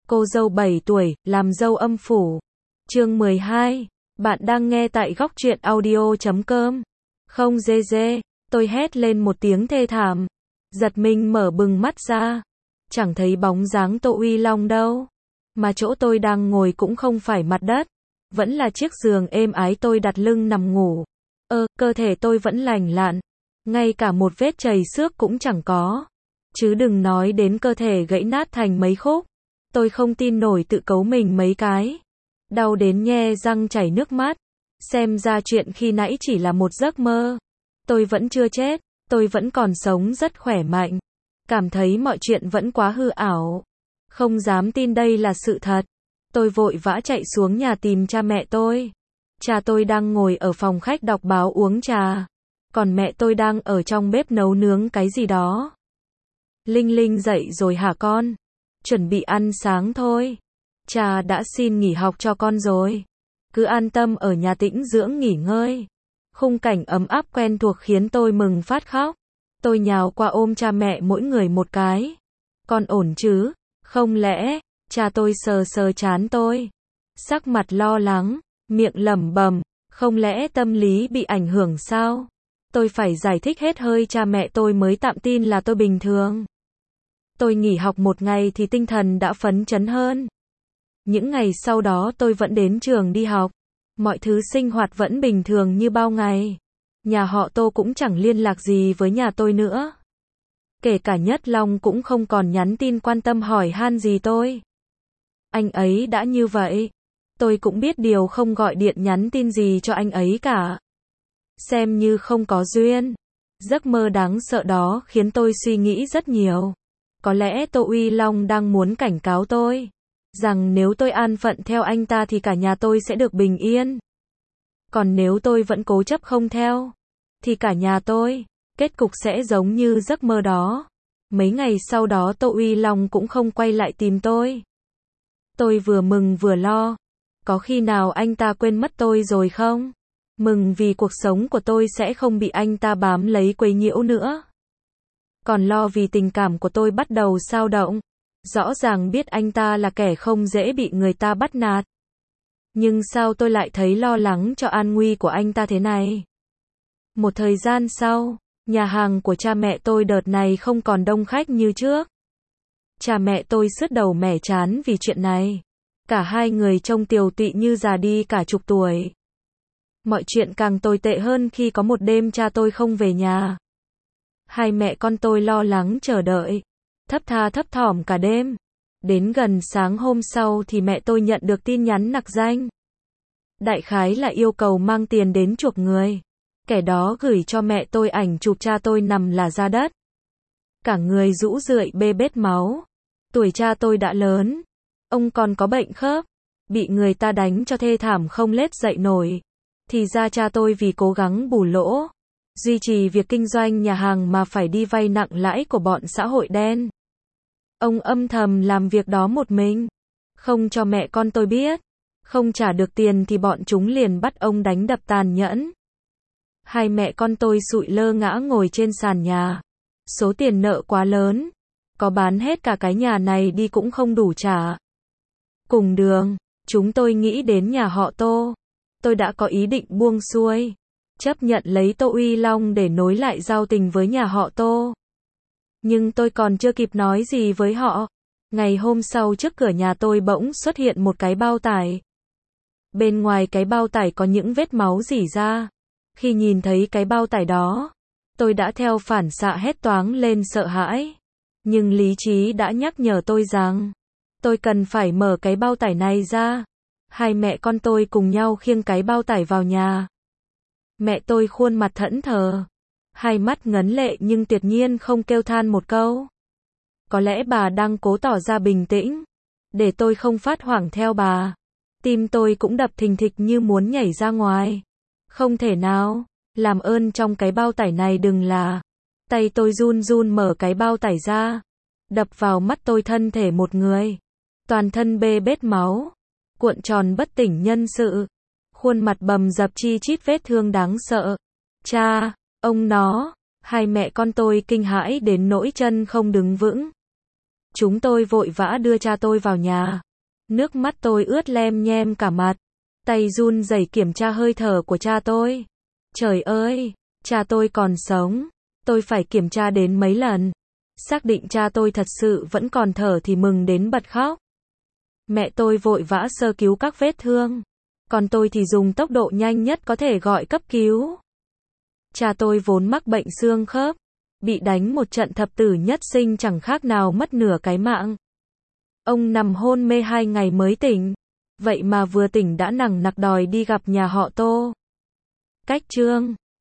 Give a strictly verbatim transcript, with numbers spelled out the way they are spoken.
Cô dâu bảy tuổi, làm dâu âm phủ. Chương mười hai. Bạn đang nghe tại góc truyện audio chấm com. Không dê dê, tôi hét lên một tiếng thê thảm. Giật mình mở bừng mắt ra. Chẳng thấy bóng dáng Tô Uy Long đâu. Mà chỗ tôi đang ngồi cũng không phải mặt đất. Vẫn là chiếc giường êm ái tôi đặt lưng nằm ngủ. Ơ, cơ thể tôi vẫn lành lặn. Ngay cả một vết chầy xước cũng chẳng có. Chứ đừng nói đến cơ thể gãy nát thành mấy khúc. Tôi không tin nổi tự cấu mình mấy cái. Đau đến nhe răng chảy nước mắt. Xem ra chuyện khi nãy chỉ là một giấc mơ. Tôi vẫn chưa chết. Tôi vẫn còn sống rất khỏe mạnh. Cảm thấy mọi chuyện vẫn quá hư ảo. Không dám tin đây là sự thật. Tôi vội vã chạy xuống nhà tìm cha mẹ tôi. Cha tôi đang ngồi ở phòng khách đọc báo uống trà. Còn mẹ tôi đang ở trong bếp nấu nướng cái gì đó. Linh Linh dậy rồi hả con? Chuẩn bị ăn sáng thôi. Cha đã xin nghỉ học cho con rồi. Cứ an tâm ở nhà tĩnh dưỡng nghỉ ngơi. Khung cảnh ấm áp quen thuộc khiến tôi mừng phát khóc. Tôi nhào qua ôm cha mẹ mỗi người một cái. Con ổn chứ? Không lẽ, cha tôi sờ sờ trán tôi. Sắc mặt lo lắng, miệng lẩm bẩm, không lẽ tâm lý bị ảnh hưởng sao? Tôi phải giải thích hết hơi cha mẹ tôi mới tạm tin là tôi bình thường. Tôi nghỉ học một ngày thì tinh thần đã phấn chấn hơn. Những ngày sau đó tôi vẫn đến trường đi học. Mọi thứ sinh hoạt vẫn bình thường như bao ngày. Nhà họ Tô cũng chẳng liên lạc gì với nhà tôi nữa. Kể cả Nhất Long cũng không còn nhắn tin quan tâm hỏi han gì tôi. Anh ấy đã như vậy. Tôi cũng biết điều không gọi điện nhắn tin gì cho anh ấy cả. Xem như không có duyên. Giấc mơ đáng sợ đó khiến tôi suy nghĩ rất nhiều. Có lẽ Tô Uy Long đang muốn cảnh cáo tôi. Rằng nếu tôi an phận theo anh ta thì cả nhà tôi sẽ được bình yên. Còn nếu tôi vẫn cố chấp không theo. Thì cả nhà tôi, kết cục sẽ giống như giấc mơ đó. Mấy ngày sau đó Tô Uy Long cũng không quay lại tìm tôi. Tôi vừa mừng vừa lo. Có khi nào anh ta quên mất tôi rồi không? Mừng vì cuộc sống của tôi sẽ không bị anh ta bám lấy quấy nhiễu nữa. Còn lo vì tình cảm của tôi bắt đầu xao động. Rõ ràng biết anh ta là kẻ không dễ bị người ta bắt nạt. Nhưng sao tôi lại thấy lo lắng cho an nguy của anh ta thế này? Một thời gian sau, nhà hàng của cha mẹ tôi đợt này không còn đông khách như trước. Cha mẹ tôi sứt đầu mẻ trán vì chuyện này. Cả hai người trông tiều tụy như già đi cả chục tuổi. Mọi chuyện càng tồi tệ hơn khi có một đêm cha tôi không về nhà. Hai mẹ con tôi lo lắng chờ đợi. Thấp tha thấp thỏm cả đêm. Đến gần sáng hôm sau thì mẹ tôi nhận được tin nhắn nặc danh. Đại khái là yêu cầu mang tiền đến chuộc người. Kẻ đó gửi cho mẹ tôi ảnh chụp cha tôi nằm là ra đất. Cả người rũ rượi bê bết máu. Tuổi cha tôi đã lớn. Ông còn có bệnh khớp. Bị người ta đánh cho thê thảm không lết dậy nổi. Thì ra cha tôi vì cố gắng bù lỗ. Duy trì việc kinh doanh nhà hàng mà phải đi vay nặng lãi của bọn xã hội đen. Ông âm thầm làm việc đó một mình. Không cho mẹ con tôi biết. Không trả được tiền thì bọn chúng liền bắt ông đánh đập tàn nhẫn. Hai mẹ con tôi sụi lơ ngã ngồi trên sàn nhà. Số tiền nợ quá lớn. Có bán hết cả cái nhà này đi cũng không đủ trả. Cùng đường, chúng tôi nghĩ đến nhà họ Tô. Tôi đã có ý định buông xuôi. Chấp nhận lấy Tô Uy Long để nối lại giao tình với nhà họ Tô. Nhưng tôi còn chưa kịp nói gì với họ. Ngày hôm sau trước cửa nhà tôi bỗng xuất hiện một cái bao tải. Bên ngoài cái bao tải có những vết máu rỉ ra. Khi nhìn thấy cái bao tải đó, tôi đã theo phản xạ hét toáng lên sợ hãi. Nhưng lý trí đã nhắc nhở tôi rằng, tôi cần phải mở cái bao tải này ra. Hai mẹ con tôi cùng nhau khiêng cái bao tải vào nhà. Mẹ tôi khuôn mặt thẫn thờ. Hai mắt ngấn lệ nhưng tuyệt nhiên không kêu than một câu. Có lẽ bà đang cố tỏ ra bình tĩnh. Để tôi không phát hoảng theo bà. Tim tôi cũng đập thình thịch như muốn nhảy ra ngoài. Không thể nào. Làm ơn trong cái bao tải này đừng là. Tay tôi run run mở cái bao tải ra. Đập vào mắt tôi thân thể một người. Toàn thân bê bết máu. Cuộn tròn bất tỉnh nhân sự. Khuôn mặt bầm dập chi chít vết thương đáng sợ. Cha, ông nó. Hai mẹ con tôi kinh hãi đến nỗi chân không đứng vững. Chúng tôi vội vã đưa cha tôi vào nhà. Nước mắt tôi ướt lem nhem cả mặt. Tay run rẩy kiểm tra hơi thở của cha tôi. Trời ơi, cha tôi còn sống. Tôi phải kiểm tra đến mấy lần. Xác định cha tôi thật sự vẫn còn thở thì mừng đến bật khóc. Mẹ tôi vội vã sơ cứu các vết thương. Còn tôi thì dùng tốc độ nhanh nhất có thể gọi cấp cứu. Cha tôi vốn mắc bệnh xương khớp. Bị đánh một trận thập tử nhất sinh chẳng khác nào mất nửa cái mạng. Ông nằm hôn mê hai ngày mới tỉnh. Vậy mà vừa tỉnh đã nằng nặc đòi đi gặp nhà họ Tô. Cách chương